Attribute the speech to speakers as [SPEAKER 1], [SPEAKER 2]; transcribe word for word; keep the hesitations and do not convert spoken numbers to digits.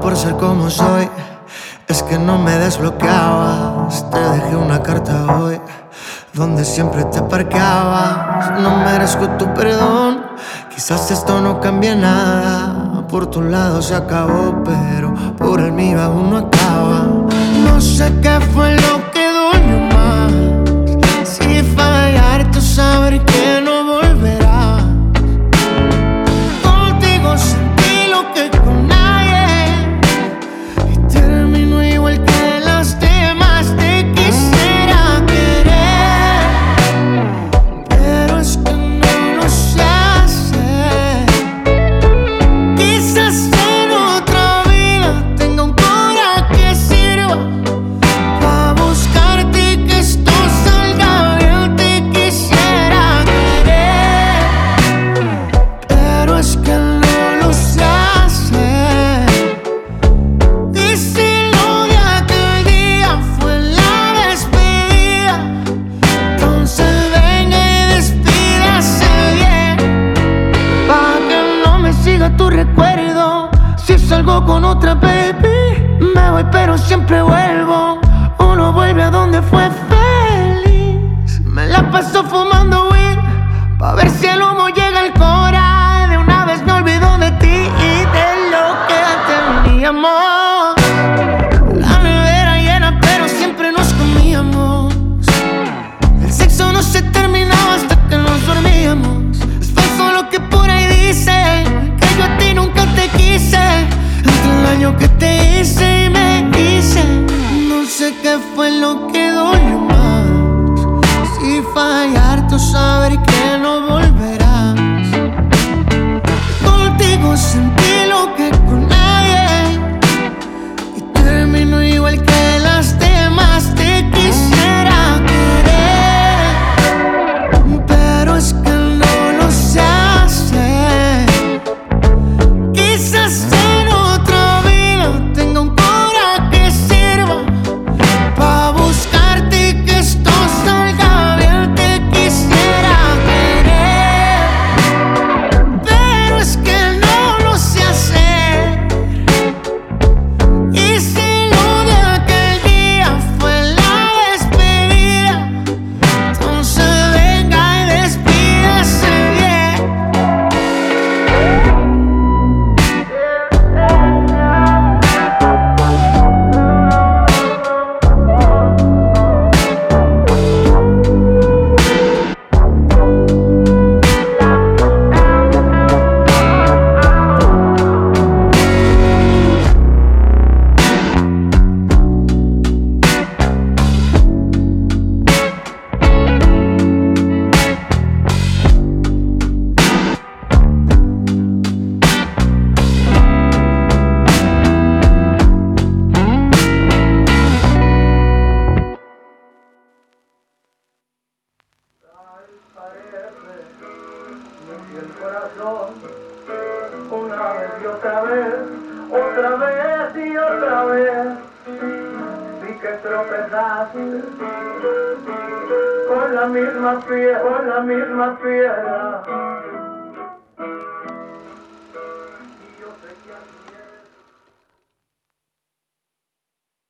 [SPEAKER 1] por ser como soy. Es que no me desbloqueabas. Te dejé una carta hoy donde siempre te parqueabas. No merezco tu perdón. Quizás esto no cambie nada. Por tu lado se acabó, pero por el mío aún no acaba. No sé qué fue lo que dolió más. Si fallarte o saber que no volverás. Contigo sentí lo que con nadie, y termino igual que las demás. Te quisiera querer, pero es que no lo sé hacer. Quizás en otra vida tenga un corazón que sirva pa' buscarte y que esto salga bien. Te quisiera querer, pero es que no lo sé hacer. Y si lo de aquel día fue la despedida, entonces venga y despídase bien, pa' que no me siga tu recuerdo. Si salgo con otra baby, me voy pero siempre vuelvo. Uno vuelve a donde fue feliz. Me la paso fumando weed pa' ver si el humo llega al cora. De una vez me olvido de ti y de lo que teníamos. La nevera llena pero siempre nos comíamos. El sexo no se terminaba hasta que nos dormíamos. Es falso lo que por ahí dicen, que yo a ti nunca te quise. Entre el año que te hice y me hice, no sé qué fue lo que dolió más. Si fallarte o saber que no volverás. Contigo sentí lo que con nadie, y termino igual que las demás. Te quisiera querer, pero es que no lo sé hacer. Quizás en otra vida tenga un corazón que sirva pa' buscarte y que esto salga bien. Te quisiera querer, pero es que no lo sé hacer. Y si lo de aquel día fue la despedida, entonces venga y despídase bien.
[SPEAKER 2] Y el corazón, una vez y otra vez, otra vez y otra vez, sí que tropezaste con la misma piedra, con la misma piedra.